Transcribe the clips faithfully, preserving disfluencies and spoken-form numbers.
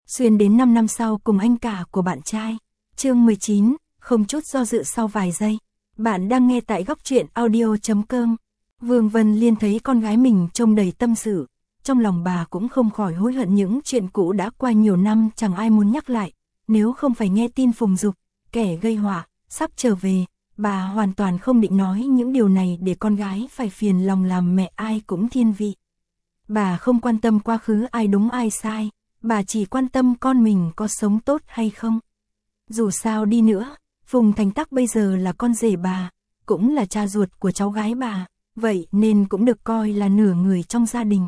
xuyên đến năm năm sau cùng anh cả của bạn trai. Chương mười chín, không chút do dự sau vài giây. Bạn đang nghe tại góc truyện audio chấm com. Vương Vân Liên thấy con gái mình trông đầy tâm sự, trong lòng bà cũng không khỏi hối hận những chuyện cũ đã qua nhiều năm chẳng ai muốn nhắc lại. Nếu không phải nghe tin Phùng Dục, kẻ gây họa, sắp trở về, bà hoàn toàn không định nói những điều này để con gái phải phiền lòng làm mẹ ai cũng thiên vị. Bà không quan tâm quá khứ ai đúng ai sai, bà chỉ quan tâm con mình có sống tốt hay không. Dù sao đi nữa, Phùng Thành Tắc bây giờ là con rể bà, cũng là cha ruột của cháu gái bà, vậy nên cũng được coi là nửa người trong gia đình.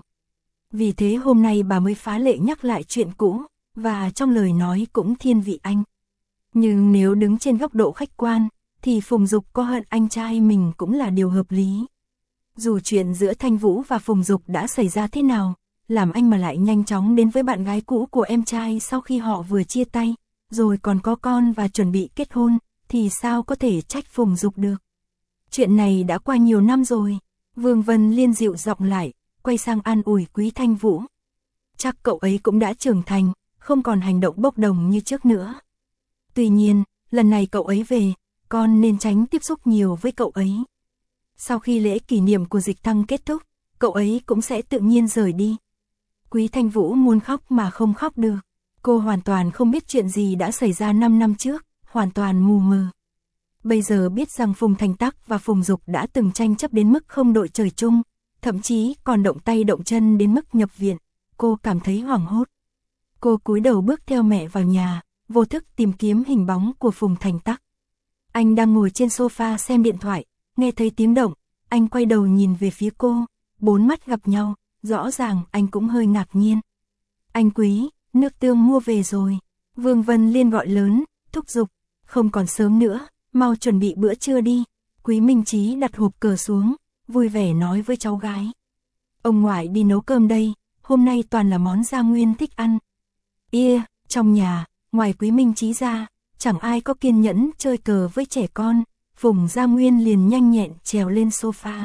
Vì thế hôm nay bà mới phá lệ nhắc lại chuyện cũ, và trong lời nói cũng thiên vị anh. Nhưng nếu đứng trên góc độ khách quan, thì Phùng Dục có hận anh trai mình cũng là điều hợp lý. Dù chuyện giữa Thanh Vũ và Phùng Dục đã xảy ra thế nào, làm anh mà lại nhanh chóng đến với bạn gái cũ của em trai sau khi họ vừa chia tay, rồi còn có con và chuẩn bị kết hôn, thì sao có thể trách Phùng Dục được. Chuyện này đã qua nhiều năm rồi, Vương Vân Liên dịu giọng lại, quay sang an ủi Quý Thanh Vũ. Chắc cậu ấy cũng đã trưởng thành, không còn hành động bốc đồng như trước nữa. Tuy nhiên, lần này cậu ấy về, con nên tránh tiếp xúc nhiều với cậu ấy. Sau khi lễ kỷ niệm của Dịch Thăng kết thúc, cậu ấy cũng sẽ tự nhiên rời đi. Quý Thanh Vũ muốn khóc mà không khóc được. Cô hoàn toàn không biết chuyện gì đã xảy ra năm năm trước, hoàn toàn mù mờ. Bây giờ biết rằng Phùng Thành Tắc và Phùng Dục đã từng tranh chấp đến mức không đội trời chung, thậm chí còn động tay động chân đến mức nhập viện, cô cảm thấy hoảng hốt. Cô cúi đầu bước theo mẹ vào nhà, vô thức tìm kiếm hình bóng của Phùng Thành Tắc. Anh đang ngồi trên sofa xem điện thoại, nghe thấy tiếng động, anh quay đầu nhìn về phía cô, bốn mắt gặp nhau, rõ ràng anh cũng hơi ngạc nhiên. Anh Quý, nước tương mua về rồi. Vương Vân Liên gọi lớn, thúc giục, không còn sớm nữa, mau chuẩn bị bữa trưa đi. Quý Minh Chí đặt hộp cờ xuống, vui vẻ nói với cháu gái. Ông ngoại đi nấu cơm đây, hôm nay toàn là món Gia Nguyên thích ăn. Ia, trong nhà, ngoài Quý Minh Chí ra, chẳng ai có kiên nhẫn chơi cờ với trẻ con. Phùng Gia Nguyên liền nhanh nhẹn trèo lên sofa.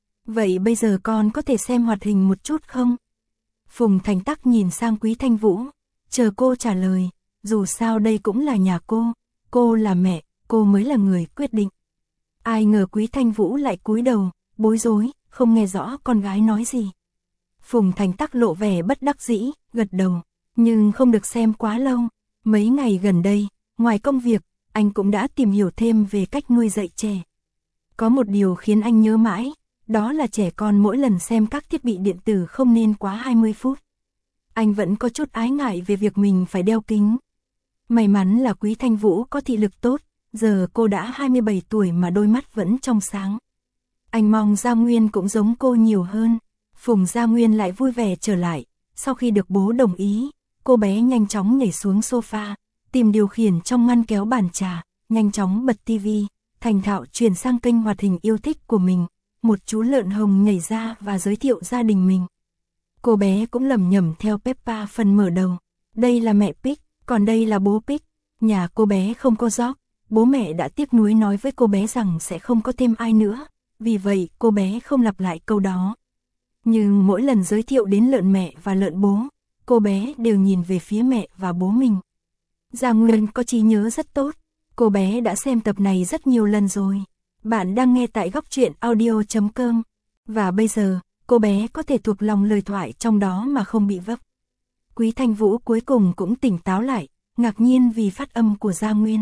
Vậy bây giờ con có thể xem hoạt hình một chút không? Phùng Thành Tắc nhìn sang Quý Thanh Vũ, chờ cô trả lời, dù sao đây cũng là nhà cô, cô là mẹ, cô mới là người quyết định. Ai ngờ Quý Thanh Vũ lại cúi đầu, bối rối, không nghe rõ con gái nói gì. Phùng Thành Tắc lộ vẻ bất đắc dĩ, gật đầu, nhưng không được xem quá lâu. Mấy ngày gần đây, ngoài công việc, anh cũng đã tìm hiểu thêm về cách nuôi dạy trẻ. Có một điều khiến anh nhớ mãi, đó là trẻ con mỗi lần xem các thiết bị điện tử không nên quá hai mươi phút. Anh vẫn có chút ái ngại về việc mình phải đeo kính. May mắn là Quý Thanh Vũ có thị lực tốt, giờ cô đã hai mươi bảy tuổi mà đôi mắt vẫn trong sáng. Anh mong Gia Nguyên cũng giống cô nhiều hơn. Phùng Gia Nguyên lại vui vẻ trở lại, sau khi được bố đồng ý, cô bé nhanh chóng nhảy xuống sofa, tìm điều khiển trong ngăn kéo bàn trà, nhanh chóng bật tivi, thành thạo chuyển sang kênh hoạt hình yêu thích của mình. Một chú lợn hồng nhảy ra và giới thiệu gia đình mình. Cô bé cũng lẩm nhẩm theo Peppa phần mở đầu. Đây là mẹ Pig, còn đây là bố Pig. Nhà cô bé không có dog, bố mẹ đã tiếc nuối nói với cô bé rằng sẽ không có thêm ai nữa. Vì vậy cô bé không lặp lại câu đó. Nhưng mỗi lần giới thiệu đến lợn mẹ và lợn bố, cô bé đều nhìn về phía mẹ và bố mình. Gia Nguyên có trí nhớ rất tốt. Cô bé đã xem tập này rất nhiều lần rồi. Bạn đang nghe tại góc truyện audio chấm com. Và bây giờ, cô bé có thể thuộc lòng lời thoại trong đó mà không bị vấp. Quý Thanh Vũ cuối cùng cũng tỉnh táo lại, ngạc nhiên vì phát âm của Gia Nguyên.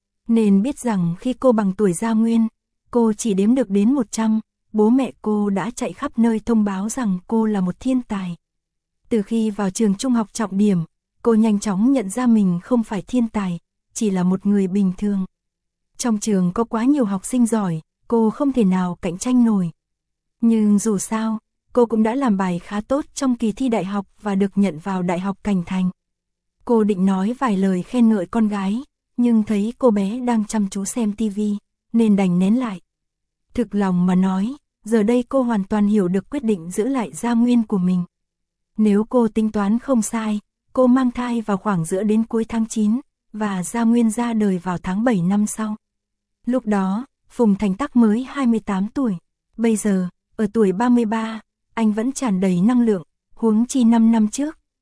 Nên biết rằng khi cô bằng tuổi Gia Nguyên, cô chỉ đếm được đến một trăm, bố mẹ cô đã chạy khắp nơi thông báo rằng cô là một thiên tài. Từ khi vào trường trung học trọng điểm, cô nhanh chóng nhận ra mình không phải thiên tài, chỉ là một người bình thường. Trong trường có quá nhiều học sinh giỏi, cô không thể nào cạnh tranh nổi. Nhưng dù sao, cô cũng đã làm bài khá tốt trong kỳ thi đại học và được nhận vào Đại học Cảnh Thành. Cô định nói vài lời khen ngợi con gái, nhưng thấy cô bé đang chăm chú xem tivi, nên đành nén lại. Thực lòng mà nói, giờ đây cô hoàn toàn hiểu được quyết định giữ lại Gia Nguyên của mình. Nếu cô tính toán không sai, cô mang thai vào khoảng giữa đến cuối tháng chín, và Gia Nguyên ra đời vào tháng bảy năm sau. Lúc đó, Phùng Thành Tắc mới hai mươi tám tuổi. Bây giờ, ở tuổi ba mươi ba, anh vẫn tràn đầy năng lượng, huống chi năm năm trước,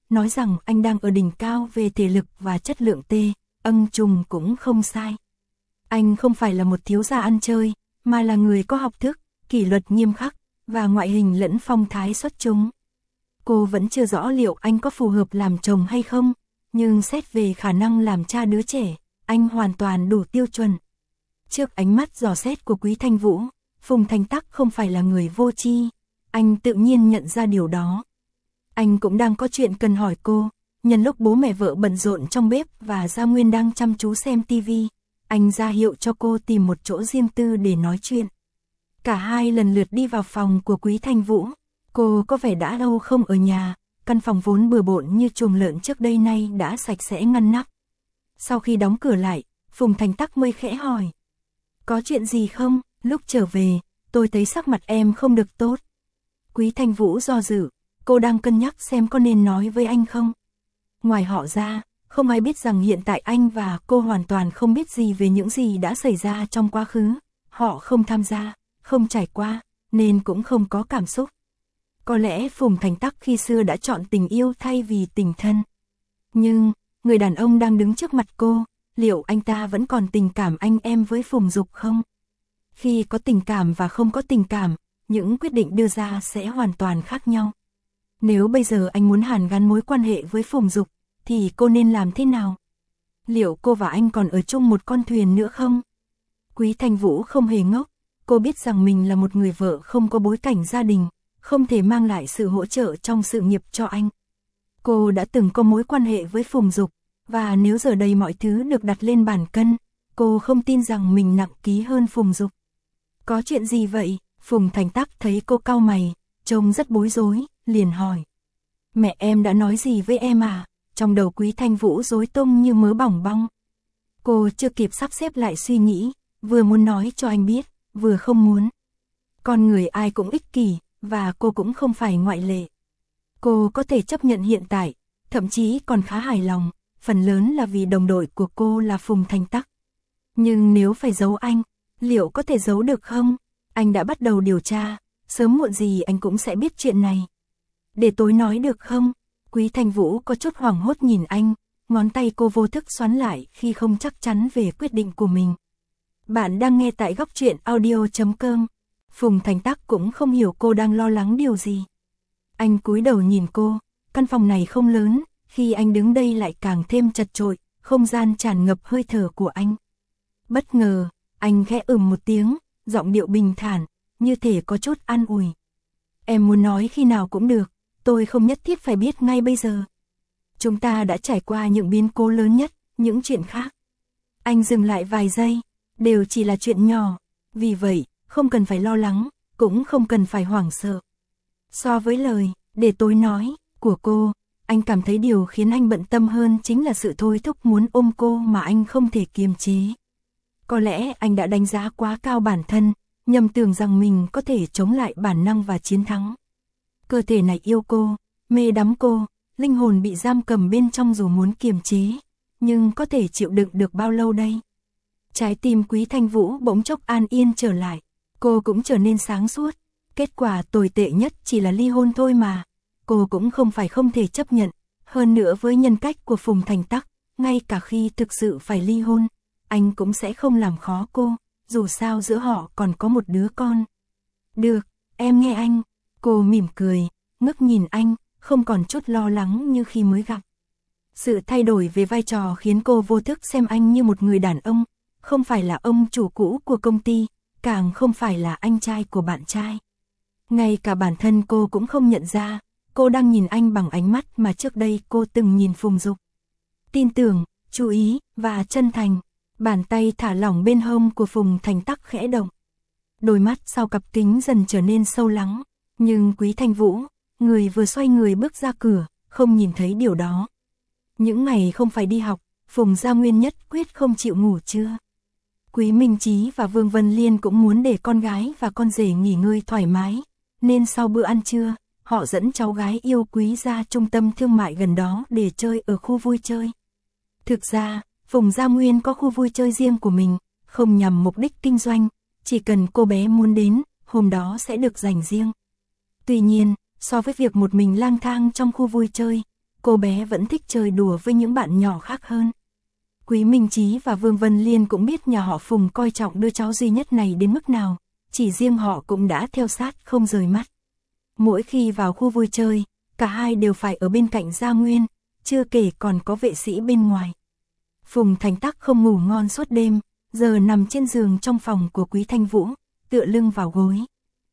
nói rằng anh đang ở đỉnh cao về thể lực và chất lượng T, âng trùng cũng không sai. Anh không phải là một thiếu gia ăn chơi, mà là người có học thức, kỷ luật nghiêm khắc, và ngoại hình lẫn phong thái xuất chúng. Cô vẫn chưa rõ liệu anh có phù hợp làm chồng hay không, nhưng xét về khả năng làm cha đứa trẻ, anh hoàn toàn đủ tiêu chuẩn. Trước ánh mắt dò xét của Quý Thanh Vũ, Phùng Thanh Tắc không phải là người vô tri, anh tự nhiên nhận ra điều đó. Anh cũng đang có chuyện cần hỏi cô, nhân lúc bố mẹ vợ bận rộn trong bếp và Gia Nguyên đang chăm chú xem tivi, anh ra hiệu cho cô tìm một chỗ riêng tư để nói chuyện. Cả hai lần lượt đi vào phòng của Quý Thanh Vũ, cô có vẻ đã lâu không ở nhà, căn phòng vốn bừa bộn như chuồng lợn trước đây nay đã sạch sẽ ngăn nắp. Sau khi đóng cửa lại, Phùng Thanh Tắc mới khẽ hỏi. Có chuyện gì không? Lúc trở về, tôi thấy sắc mặt em không được tốt. Quý Thanh Vũ do dự, cô đang cân nhắc xem có nên nói với anh không. Ngoài họ ra, không ai biết rằng hiện tại anh và cô hoàn toàn không biết gì về những gì đã xảy ra trong quá khứ. Họ không tham gia, không trải qua, nên cũng không có cảm xúc. Có lẽ Phùng Thanh Tắc khi xưa đã chọn tình yêu thay vì tình thân. Nhưng, người đàn ông đang đứng trước mặt cô, liệu anh ta vẫn còn tình cảm anh em với Phùng Dục không? Khi có tình cảm và không có tình cảm, những quyết định đưa ra sẽ hoàn toàn khác nhau. Nếu bây giờ anh muốn hàn gắn mối quan hệ với Phùng Dục, thì cô nên làm thế nào? Liệu cô và anh còn ở chung một con thuyền nữa không? Quý Thanh Vũ không hề ngốc, cô biết rằng mình là một người vợ không có bối cảnh gia đình, không thể mang lại sự hỗ trợ trong sự nghiệp cho anh. Cô đã từng có mối quan hệ với Phùng Dục, và nếu giờ đây mọi thứ được đặt lên bàn cân, cô không tin rằng mình nặng ký hơn Phùng Dục. Có chuyện gì vậy? Phùng Thanh Tắc thấy cô cau mày, trông rất bối rối, liền hỏi. Mẹ em đã nói gì với em à? Trong đầu Quý Thanh Vũ rối tung như mớ bỏng bong. Cô chưa kịp sắp xếp lại suy nghĩ, vừa muốn nói cho anh biết, vừa không muốn. Con người ai cũng ích kỷ, và cô cũng không phải ngoại lệ. Cô có thể chấp nhận hiện tại, thậm chí còn khá hài lòng, phần lớn là vì đồng đội của cô là Phùng Thanh Tắc. Nhưng nếu phải giấu anh, liệu có thể giấu được không? Anh đã bắt đầu điều tra, sớm muộn gì anh cũng sẽ biết chuyện này. Để tối nói được không? Quý Thanh Vũ có chút hoảng hốt nhìn anh, ngón tay cô vô thức xoắn lại khi không chắc chắn về quyết định của mình. Bạn đang nghe tại góc truyện audio chấm com. Phùng Thanh Tắc cũng không hiểu cô đang lo lắng điều gì. Anh cúi đầu nhìn cô, căn phòng này không lớn, khi anh đứng đây lại càng thêm chật chội, không gian tràn ngập hơi thở của anh. Bất ngờ, anh khẽ ừm một tiếng, giọng điệu bình thản, như thể có chút an ủi. Em muốn nói khi nào cũng được, tôi không nhất thiết phải biết ngay bây giờ. Chúng ta đã trải qua những biến cố lớn nhất, những chuyện khác. Anh dừng lại vài giây, đều chỉ là chuyện nhỏ, vì vậy, không cần phải lo lắng, cũng không cần phải hoảng sợ. So với lời, để tôi nói, của cô, anh cảm thấy điều khiến anh bận tâm hơn chính là sự thôi thúc muốn ôm cô mà anh không thể kiềm chế. Có lẽ anh đã đánh giá quá cao bản thân, nhầm tưởng rằng mình có thể chống lại bản năng và chiến thắng. Cơ thể này yêu cô, mê đắm cô, linh hồn bị giam cầm bên trong dù muốn kiềm chế, nhưng có thể chịu đựng được bao lâu đây? Trái tim Quý Thanh Vũ bỗng chốc an yên trở lại, cô cũng trở nên sáng suốt. Kết quả tồi tệ nhất chỉ là ly hôn thôi mà. Cô cũng không phải không thể chấp nhận. Hơn nữa với nhân cách của Phùng Thanh Tắc, ngay cả khi thực sự phải ly hôn, anh cũng sẽ không làm khó cô, dù sao giữa họ còn có một đứa con. Được, em nghe anh. Cô mỉm cười, ngước nhìn anh, không còn chút lo lắng như khi mới gặp. Sự thay đổi về vai trò khiến cô vô thức xem anh như một người đàn ông, không phải là ông chủ cũ của công ty, càng không phải là anh trai của bạn trai. Ngay cả bản thân cô cũng không nhận ra, cô đang nhìn anh bằng ánh mắt mà trước đây cô từng nhìn Phùng Dục. Tin tưởng, chú ý, và chân thành. Bàn tay thả lỏng bên hông của Phùng Thanh Tắc khẽ động. Đôi mắt sau cặp kính dần trở nên sâu lắng, nhưng Quý Thanh Vũ, người vừa xoay người bước ra cửa, không nhìn thấy điều đó. Những ngày không phải đi học, Phùng Gia Nguyên nhất quyết không chịu ngủ trưa. Quý Minh Chí và Vương Vân Liên cũng muốn để con gái và con rể nghỉ ngơi thoải mái, nên sau bữa ăn trưa, họ dẫn cháu gái yêu quý ra trung tâm thương mại gần đó để chơi ở khu vui chơi. Thực ra, Phùng Gia Nguyên có khu vui chơi riêng của mình, không nhằm mục đích kinh doanh, chỉ cần cô bé muốn đến, hôm đó sẽ được dành riêng. Tuy nhiên, so với việc một mình lang thang trong khu vui chơi, cô bé vẫn thích chơi đùa với những bạn nhỏ khác hơn. Quý Minh Chí và Vương Vân Liên cũng biết nhà họ Phùng coi trọng đứa cháu duy nhất này đến mức nào, chỉ riêng họ cũng đã theo sát không rời mắt. Mỗi khi vào khu vui chơi, cả hai đều phải ở bên cạnh Gia Nguyên, chưa kể còn có vệ sĩ bên ngoài. Phùng Thành Tắc không ngủ ngon suốt đêm, giờ nằm trên giường trong phòng của Quý Thanh Vũ, tựa lưng vào gối.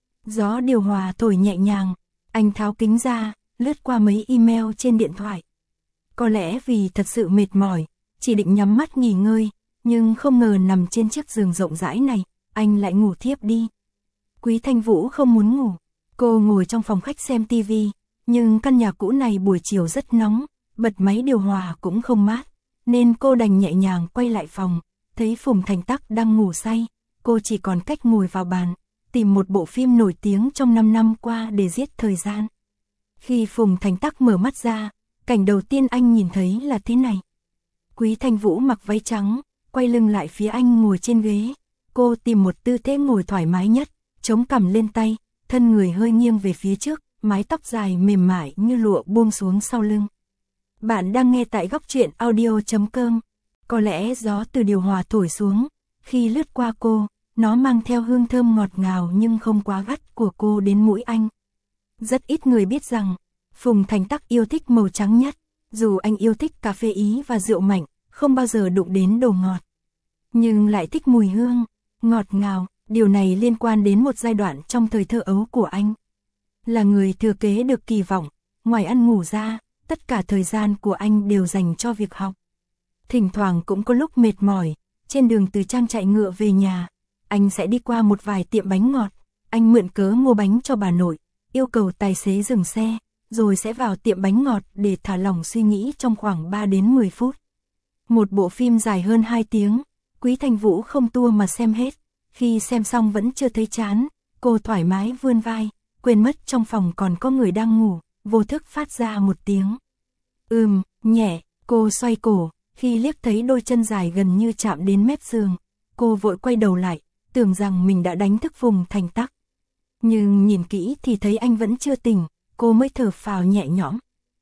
Gió điều hòa thổi nhẹ nhàng, anh tháo kính ra, lướt qua mấy email trên điện thoại. Có lẽ vì thật sự mệt mỏi, chỉ định nhắm mắt nghỉ ngơi, nhưng không ngờ nằm trên chiếc giường rộng rãi này, anh lại ngủ thiếp đi. Quý Thanh Vũ không muốn ngủ, cô ngồi trong phòng khách xem tivi, nhưng căn nhà cũ này buổi chiều rất nóng, bật máy điều hòa cũng không mát, nên cô đành nhẹ nhàng quay lại phòng, thấy Phùng Thành Tắc đang ngủ say, cô chỉ còn cách ngồi vào bàn, tìm một bộ phim nổi tiếng trong năm năm qua để giết thời gian. Khi Phùng Thành Tắc mở mắt ra, cảnh đầu tiên anh nhìn thấy là thế này. Quý Thanh Vũ mặc váy trắng, quay lưng lại phía anh ngồi trên ghế. Cô tìm một tư thế ngồi thoải mái nhất, chống cằm lên tay, thân người hơi nghiêng về phía trước, mái tóc dài mềm mại như lụa buông xuống sau lưng. Bạn đang nghe tại góc truyện audio chấm com. Có lẽ gió từ điều hòa thổi xuống, khi lướt qua cô, nó mang theo hương thơm ngọt ngào nhưng không quá gắt của cô đến mũi anh. Rất ít người biết rằng, Phùng Thành Tắc yêu thích màu trắng nhất, dù anh yêu thích cà phê Ý và rượu mạnh, không bao giờ đụng đến đồ ngọt. Nhưng lại thích mùi hương, ngọt ngào, điều này liên quan đến một giai đoạn trong thời thơ ấu của anh. Là người thừa kế được kỳ vọng, ngoài ăn ngủ ra, tất cả thời gian của anh đều dành cho việc học. Thỉnh thoảng cũng có lúc mệt mỏi, trên đường từ trang trại ngựa về nhà, anh sẽ đi qua một vài tiệm bánh ngọt, anh mượn cớ mua bánh cho bà nội, yêu cầu tài xế dừng xe, rồi sẽ vào tiệm bánh ngọt để thả lỏng suy nghĩ trong khoảng ba đến mười phút. Một bộ phim dài hơn hai tiếng, Quý Thanh Vũ không tua mà xem hết, khi xem xong vẫn chưa thấy chán, cô thoải mái vươn vai, quên mất trong phòng còn có người đang ngủ, vô thức phát ra một tiếng. Ừm, nhẹ, cô xoay cổ, khi liếc thấy đôi chân dài gần như chạm đến mép giường, cô vội quay đầu lại, tưởng rằng mình đã đánh thức Phùng Thành Tắc. Nhưng nhìn kỹ thì thấy anh vẫn chưa tỉnh, cô mới thở phào nhẹ nhõm.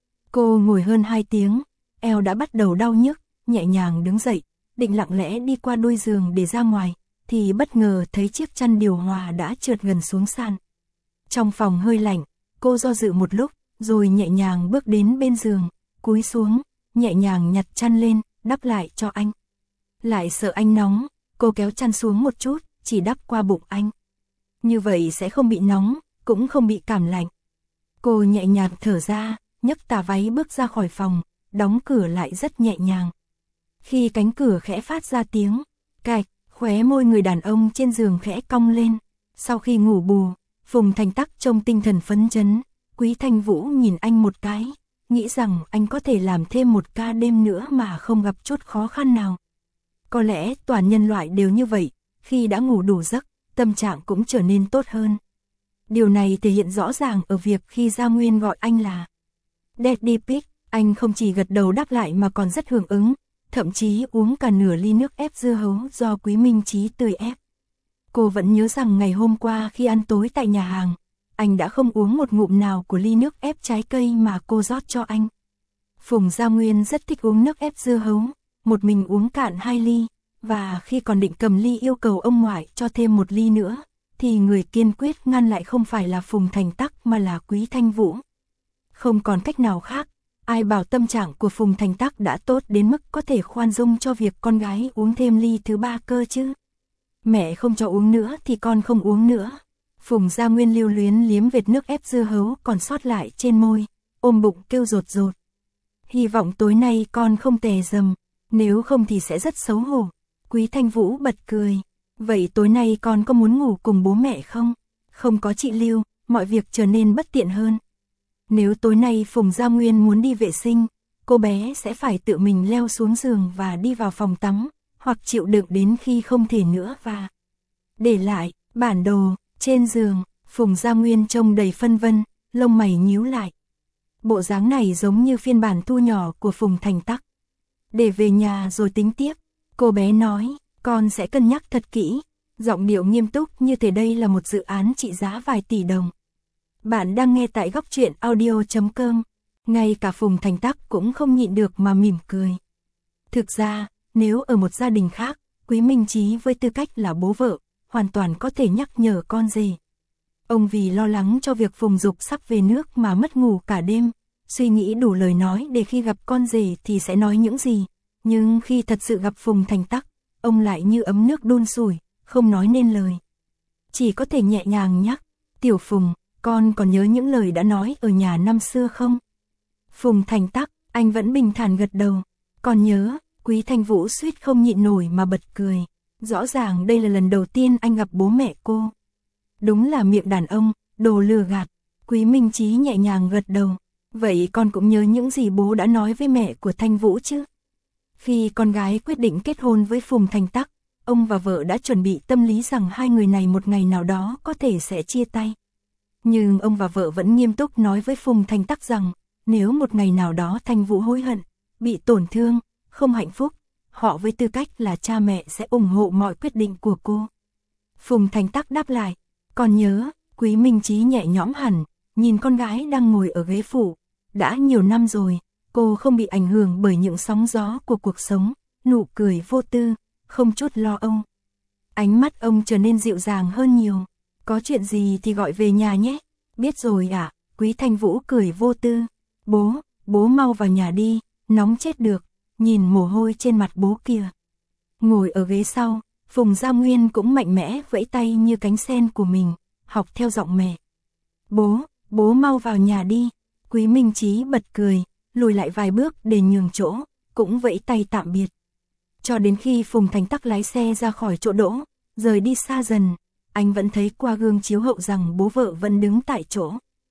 Cô ngồi hơn hai tiếng, eo đã bắt đầu đau nhức, nhẹ nhàng đứng dậy, định lặng lẽ đi qua đuôi giường để ra ngoài, thì bất ngờ thấy chiếc chăn điều hòa đã trượt gần xuống sàn. Trong phòng hơi lạnh, cô do dự một lúc, rồi nhẹ nhàng bước đến bên giường, cúi xuống, nhẹ nhàng nhặt chăn lên, đắp lại cho anh. Lại sợ anh nóng, cô kéo chăn xuống một chút, chỉ đắp qua bụng anh. Như vậy sẽ không bị nóng, cũng không bị cảm lạnh. Cô nhẹ nhàng thở ra, nhấc tà váy bước ra khỏi phòng, đóng cửa lại rất nhẹ nhàng. Khi cánh cửa khẽ phát ra tiếng cạch, khóe môi người đàn ông trên giường khẽ cong lên. Sau khi ngủ bù, Phùng Thành Tắc trông tinh thần phấn chấn. Quý Thanh Vũ nhìn anh một cái, nghĩ rằng anh có thể làm thêm một ca đêm nữa mà không gặp chút khó khăn nào. Có lẽ toàn nhân loại đều như vậy, khi đã ngủ đủ giấc, tâm trạng cũng trở nên tốt hơn. Điều này thể hiện rõ ràng ở việc khi Gia Nguyên gọi anh là Daddy Pig, anh không chỉ gật đầu đáp lại mà còn rất hưởng ứng, thậm chí uống cả nửa ly nước ép dưa hấu do Quý Minh Chí tươi ép. Cô vẫn nhớ rằng ngày hôm qua khi ăn tối tại nhà hàng, anh đã không uống một ngụm nào của ly nước ép trái cây mà cô rót cho anh. Phùng Gia Nguyên rất thích uống nước ép dưa hấu, một mình uống cạn hai ly, và khi còn định cầm ly yêu cầu ông ngoại cho thêm một ly nữa, thì người kiên quyết ngăn lại không phải là Phùng Thành Tắc mà là Quý Thanh Vũ. Không còn cách nào khác, ai bảo tâm trạng của Phùng Thành Tắc đã tốt đến mức có thể khoan dung cho việc con gái uống thêm ly thứ ba cơ chứ. Mẹ không cho uống nữa thì con không uống nữa. Phùng Gia Nguyên lưu luyến liếm vệt nước ép dưa hấu còn sót lại trên môi, ôm bụng kêu rột rột. Hy vọng tối nay con không tè dầm, nếu không thì sẽ rất xấu hổ. Quý Thanh Vũ bật cười. Vậy tối nay con có muốn ngủ cùng bố mẹ không? Không có chị Lưu, mọi việc trở nên bất tiện hơn. Nếu tối nay Phùng Gia Nguyên muốn đi vệ sinh, cô bé sẽ phải tự mình leo xuống giường và đi vào phòng tắm, hoặc chịu đựng đến khi không thể nữa và để lại bản đồ trên giường. Phùng Gia Nguyên trông đầy phân vân, lông mày nhíu lại. Bộ dáng này giống như phiên bản thu nhỏ của Phùng Thành Tắc. Để về nhà rồi tính tiếp, cô bé nói, con sẽ cân nhắc thật kỹ, giọng điệu nghiêm túc như thể đây là một dự án trị giá vài tỷ đồng. Bạn đang nghe tại góc truyện audio chấm com. Ngay cả Phùng Thành Tắc cũng không nhịn được mà mỉm cười. Thực ra, nếu ở một gia đình khác, Quý Minh Chí với tư cách là bố vợ, hoàn toàn có thể nhắc nhở con rể. Ông vì lo lắng cho việc Phùng Dục sắp về nước mà mất ngủ cả đêm, suy nghĩ đủ lời nói để khi gặp con rể thì sẽ nói những gì. Nhưng khi thật sự gặp Phùng Thành Tắc, ông lại như ấm nước đun sủi, không nói nên lời. Chỉ có thể nhẹ nhàng nhắc, Tiểu Phùng, con còn nhớ những lời đã nói ở nhà năm xưa không? Phùng Thành Tắc, anh vẫn bình thản gật đầu. Còn nhớ, Quý Thanh Vũ suýt không nhịn nổi mà bật cười. Rõ ràng đây là lần đầu tiên anh gặp bố mẹ cô. Đúng là miệng đàn ông, đồ lừa gạt. Quý Minh Chí nhẹ nhàng gật đầu. Vậy con cũng nhớ những gì bố đã nói với mẹ của Thanh Vũ chứ? Khi con gái quyết định kết hôn với Phùng Thành Tắc, ông và vợ đã chuẩn bị tâm lý rằng hai người này một ngày nào đó có thể sẽ chia tay. Nhưng ông và vợ vẫn nghiêm túc nói với Phùng Thành Tắc rằng, nếu một ngày nào đó Thanh Vũ hối hận, bị tổn thương, không hạnh phúc, họ với tư cách là cha mẹ sẽ ủng hộ mọi quyết định của cô. Phùng Thành Tắc đáp lại, còn nhớ. Quý Minh Chí nhẹ nhõm hẳn, nhìn con gái đang ngồi ở ghế phụ. Đã nhiều năm rồi, cô không bị ảnh hưởng bởi những sóng gió của cuộc sống, nụ cười vô tư, không chút lo âu. Ánh mắt ông trở nên dịu dàng hơn nhiều. Có chuyện gì thì gọi về nhà nhé. Biết rồi ạ. À? Quý Thanh Vũ cười vô tư. Bố, bố mau vào nhà đi, nóng chết được. Nhìn mồ hôi trên mặt bố kìa. Ngồi ở ghế sau, Phùng Gia Nguyên cũng mạnh mẽ vẫy tay như cánh sen của mình, học theo giọng mẹ. Bố, bố mau vào nhà đi. Quý Minh Chí bật cười, lùi lại vài bước để nhường chỗ, cũng vẫy tay tạm biệt. Cho đến khi Phùng Thành Tắc lái xe ra khỏi chỗ đỗ, rời đi xa dần, anh vẫn thấy qua gương chiếu hậu rằng bố vợ vẫn đứng tại chỗ.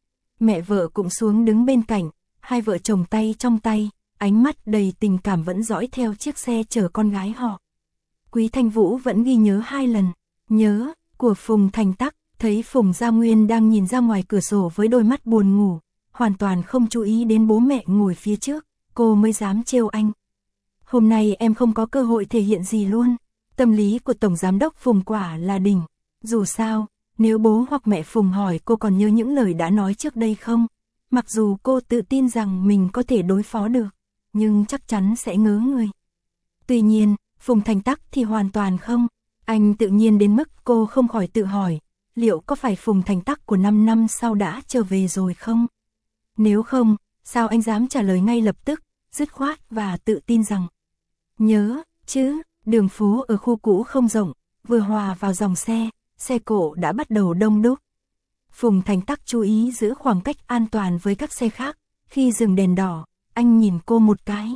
Mẹ vợ cũng xuống đứng bên cạnh, hai vợ chồng tay trong tay, ánh mắt đầy tình cảm vẫn dõi theo chiếc xe chở con gái họ. Quý Thanh Vũ vẫn ghi nhớ hai lần, nhớ, của Phùng Thành Tắc, thấy Phùng Gia Nguyên đang nhìn ra ngoài cửa sổ với đôi mắt buồn ngủ, hoàn toàn không chú ý đến bố mẹ ngồi phía trước, cô mới dám trêu anh. Hôm nay em không có cơ hội thể hiện gì luôn. Tâm lý của Tổng Giám đốc Phùng quả là đỉnh. Dù sao, nếu bố hoặc mẹ Phùng hỏi cô còn nhớ những lời đã nói trước đây không, mặc dù cô tự tin rằng mình có thể đối phó được, nhưng chắc chắn sẽ ngớ người. Tuy nhiên, Phùng Thành Tắc thì hoàn toàn không. Anh tự nhiên đến mức cô không khỏi tự hỏi, liệu có phải Phùng Thành Tắc của năm năm sau đã trở về rồi không? Nếu không, sao anh dám trả lời ngay lập tức, dứt khoát và tự tin rằng nhớ, chứ, đường phố ở khu cũ không rộng, vừa hòa vào dòng xe, xe cộ đã bắt đầu đông đúc. Phùng Thành Tắc chú ý giữ khoảng cách an toàn với các xe khác, khi dừng đèn đỏ, anh nhìn cô một cái.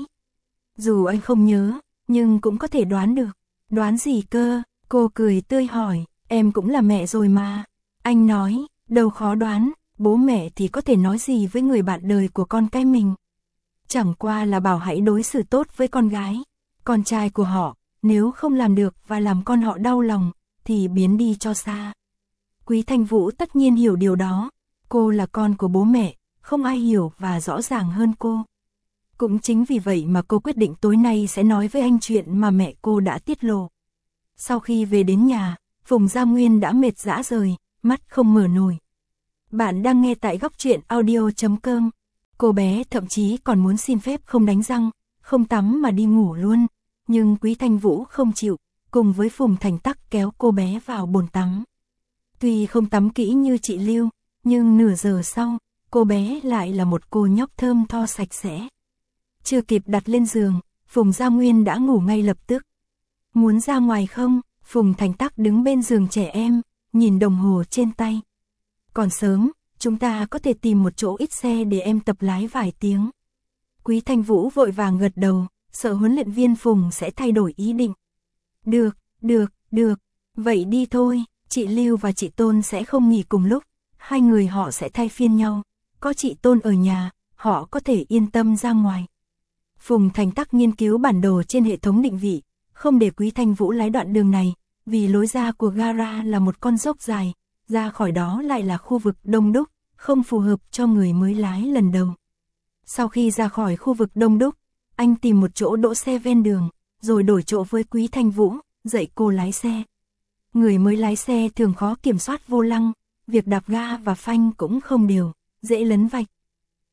Dù anh không nhớ, nhưng cũng có thể đoán được. Đoán gì cơ? Cô cười tươi hỏi, em cũng là mẹ rồi mà. Anh nói, đâu khó đoán, bố mẹ thì có thể nói gì với người bạn đời của con cái mình. Chẳng qua là bảo hãy đối xử tốt với con gái, con trai của họ, nếu không làm được và làm con họ đau lòng, thì biến đi cho xa. Quý Thanh Vũ tất nhiên hiểu điều đó, cô là con của bố mẹ, không ai hiểu và rõ ràng hơn cô. Cũng chính vì vậy mà cô quyết định tối nay sẽ nói với anh chuyện mà mẹ cô đã tiết lộ. Sau khi về đến nhà, Phùng Gia Nguyên đã mệt rã rời, mắt không mở nổi. Bạn đang nghe tại góc truyện audio chấm com. Cô bé thậm chí còn muốn xin phép không đánh răng, không tắm mà đi ngủ luôn. Nhưng Quý Thanh Vũ không chịu, cùng với Phùng Thành Tắc kéo cô bé vào bồn tắm. Tuy không tắm kỹ như chị Lưu, nhưng nửa giờ sau, cô bé lại là một cô nhóc thơm tho sạch sẽ. Chưa kịp đặt lên giường, Phùng Gia Nguyên đã ngủ ngay lập tức. Muốn ra ngoài không? Phùng Thành Tắc đứng bên giường trẻ em, nhìn đồng hồ trên tay. Còn sớm, chúng ta có thể tìm một chỗ ít xe để em tập lái vài tiếng. Quý Thanh Vũ vội vàng gật đầu, sợ huấn luyện viên Phùng sẽ thay đổi ý định. Được, được, được, vậy đi thôi, chị Lưu và chị Tôn sẽ không nghỉ cùng lúc, hai người họ sẽ thay phiên nhau, có chị Tôn ở nhà, họ có thể yên tâm ra ngoài. Phùng Thành Tắc nghiên cứu bản đồ trên hệ thống định vị, không để Quý Thanh Vũ lái đoạn đường này, vì lối ra của gara là một con dốc dài, ra khỏi đó lại là khu vực đông đúc, không phù hợp cho người mới lái lần đầu. Sau khi ra khỏi khu vực đông đúc, anh tìm một chỗ đỗ xe ven đường, rồi đổi chỗ với Quý Thanh Vũ, dạy cô lái xe. Người mới lái xe thường khó kiểm soát vô lăng, việc đạp ga và phanh cũng không đều, dễ lấn vạch.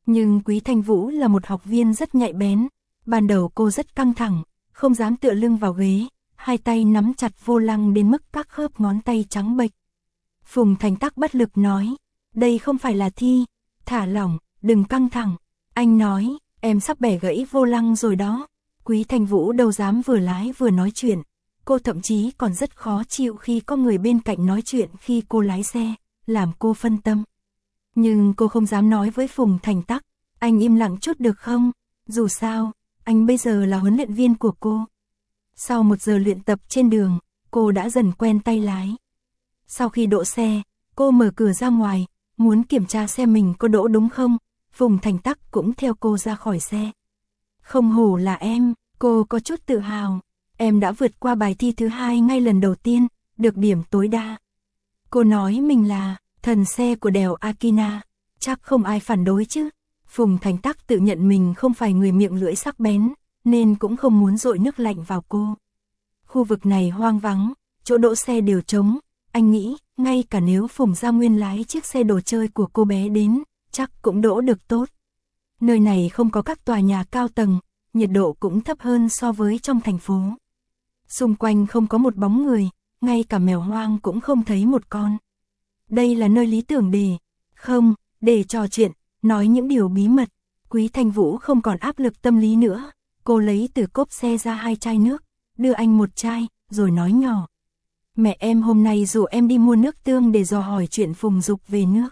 Nhưng Quý Thanh Vũ là một học viên rất nhạy bén. Ban đầu cô rất căng thẳng, không dám tựa lưng vào ghế, hai tay nắm chặt vô lăng đến mức các khớp ngón tay trắng bệch. Phùng Thành Tắc bất lực nói, đây không phải là thi, thả lỏng, đừng căng thẳng. Anh nói, em sắp bẻ gãy vô lăng rồi đó. Quý Thanh Vũ đâu dám vừa lái vừa nói chuyện. Cô thậm chí còn rất khó chịu khi có người bên cạnh nói chuyện khi cô lái xe, làm cô phân tâm. Nhưng cô không dám nói với Phùng Thành Tắc, anh im lặng chút được không? Dù sao, anh bây giờ là huấn luyện viên của cô. Sau một giờ luyện tập trên đường, cô đã dần quen tay lái. Sau khi đỗ xe, cô mở cửa ra ngoài, muốn kiểm tra xe mình có đỗ đúng không. Phùng Thành Tắc cũng theo cô ra khỏi xe. Không hổ là em, cô có chút tự hào. Em đã vượt qua bài thi thứ hai ngay lần đầu tiên, được điểm tối đa. Cô nói mình là thần xe của đèo Akina, chắc không ai phản đối chứ. Phùng Thành Tắc tự nhận mình không phải người miệng lưỡi sắc bén, nên cũng không muốn dội nước lạnh vào cô. Khu vực này hoang vắng, chỗ đỗ xe đều trống. Anh nghĩ, ngay cả nếu Phùng Gia Nguyên lái chiếc xe đồ chơi của cô bé đến, chắc cũng đỗ được tốt. Nơi này không có các tòa nhà cao tầng, nhiệt độ cũng thấp hơn so với trong thành phố. Xung quanh không có một bóng người, ngay cả mèo hoang cũng không thấy một con. Đây là nơi lý tưởng để, không, để trò chuyện, nói những điều bí mật. Quý Thanh Vũ không còn áp lực tâm lý nữa. Cô lấy từ cốp xe ra hai chai nước, đưa anh một chai, rồi nói nhỏ. Mẹ em hôm nay rủ em đi mua nước tương để dò hỏi chuyện Phùng Dục về nước.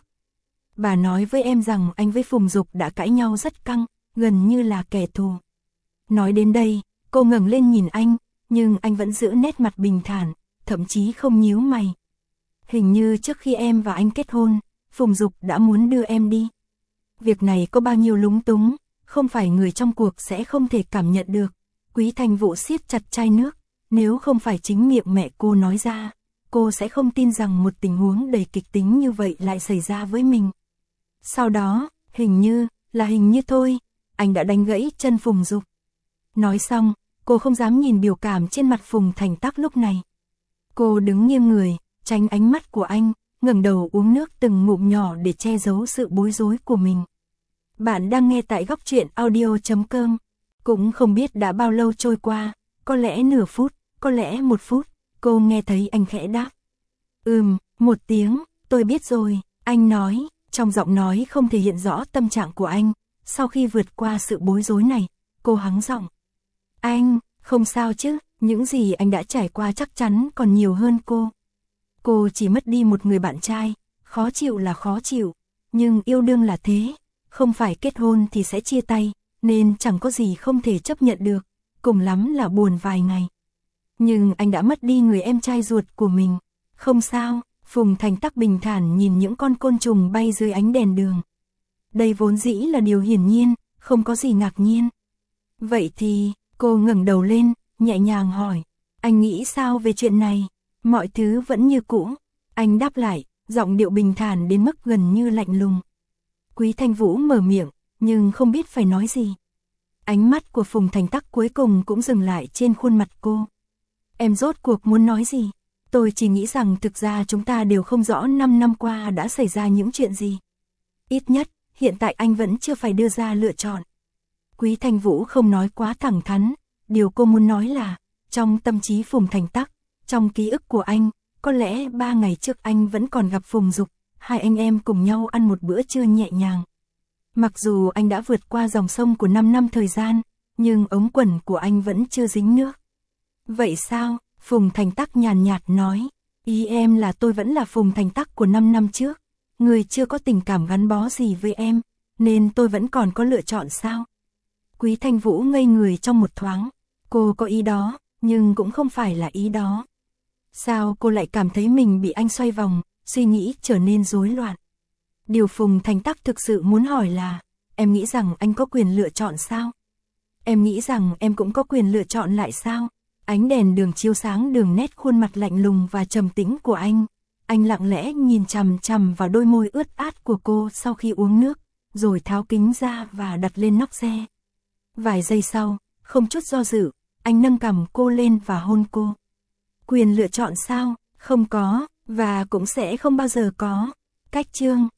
Bà nói với em rằng anh với Phùng Dục đã cãi nhau rất căng, gần như là kẻ thù. Nói đến đây, cô ngẩng lên nhìn anh, nhưng anh vẫn giữ nét mặt bình thản, thậm chí không nhíu mày. Hình như trước khi em và anh kết hôn, Phùng Dục đã muốn đưa em đi. Việc này có bao nhiêu lúng túng, không phải người trong cuộc sẽ không thể cảm nhận được. Quý Thanh Vũ siết chặt chai nước, nếu không phải chính miệng mẹ cô nói ra, cô sẽ không tin rằng một tình huống đầy kịch tính như vậy lại xảy ra với mình. Sau đó, hình như, là hình như thôi, anh đã đánh gãy chân Phùng Dục. Nói xong, cô không dám nhìn biểu cảm trên mặt Phùng Thành Tắc lúc này. Cô đứng nghiêng người, tránh ánh mắt của anh, ngẩng đầu uống nước từng ngụm nhỏ để che giấu sự bối rối của mình. Bạn đang nghe tại góc truyện audio chấm com. Cũng không biết đã bao lâu trôi qua, có lẽ nửa phút, có lẽ một phút, cô nghe thấy anh khẽ đáp. Ừm, một tiếng, tôi biết rồi, anh nói, trong giọng nói không thể hiện rõ tâm trạng của anh. Sau khi vượt qua sự bối rối này, cô hắng giọng. Anh, không sao chứ, những gì anh đã trải qua chắc chắn còn nhiều hơn cô. Cô chỉ mất đi một người bạn trai, khó chịu là khó chịu, nhưng yêu đương là thế, không phải kết hôn thì sẽ chia tay, nên chẳng có gì không thể chấp nhận được, cùng lắm là buồn vài ngày. Nhưng anh đã mất đi người em trai ruột của mình, không sao. Phùng Thành Tắc bình thản nhìn những con côn trùng bay dưới ánh đèn đường. Đây vốn dĩ là điều hiển nhiên, không có gì ngạc nhiên. Vậy thì, cô ngẩng đầu lên, nhẹ nhàng hỏi, anh nghĩ sao về chuyện này? Mọi thứ vẫn như cũ. Anh đáp lại, giọng điệu bình thản đến mức gần như lạnh lùng. Quý Thanh Vũ mở miệng, nhưng không biết phải nói gì. Ánh mắt của Phùng Thành Tắc cuối cùng cũng dừng lại trên khuôn mặt cô. Em rốt cuộc muốn nói gì? Tôi chỉ nghĩ rằng thực ra chúng ta đều không rõ năm năm qua đã xảy ra những chuyện gì. Ít nhất, hiện tại anh vẫn chưa phải đưa ra lựa chọn. Quý Thanh Vũ không nói quá thẳng thắn, điều cô muốn nói là, trong tâm trí Phùng Thành Tắc, trong ký ức của anh, có lẽ ba ngày trước anh vẫn còn gặp Phùng Dục, hai anh em cùng nhau ăn một bữa trưa nhẹ nhàng. Mặc dù anh đã vượt qua dòng sông của năm năm thời gian, nhưng ống quần của anh vẫn chưa dính nước. Vậy sao? Phùng Thành Tắc nhàn nhạt nói, ý em là tôi vẫn là Phùng Thành Tắc của năm năm trước, người chưa có tình cảm gắn bó gì với em, nên tôi vẫn còn có lựa chọn sao? Quý Thanh Vũ ngây người trong một thoáng, cô có ý đó, nhưng cũng không phải là ý đó. Sao cô lại cảm thấy mình bị anh xoay vòng, suy nghĩ trở nên rối loạn? Điều Phùng Thành Tắc thực sự muốn hỏi là, em nghĩ rằng anh có quyền lựa chọn sao? Em nghĩ rằng em cũng có quyền lựa chọn lại sao? Ánh đèn đường chiếu sáng đường nét khuôn mặt lạnh lùng và trầm tĩnh của anh. Anh lặng lẽ nhìn chằm chằm vào đôi môi ướt át của cô sau khi uống nước, rồi tháo kính ra và đặt lên nóc xe. Vài giây sau, không chút do dự, anh nâng cằm cô lên và hôn cô. Quyền lựa chọn sao? Không có, và cũng sẽ không bao giờ có. Cách chương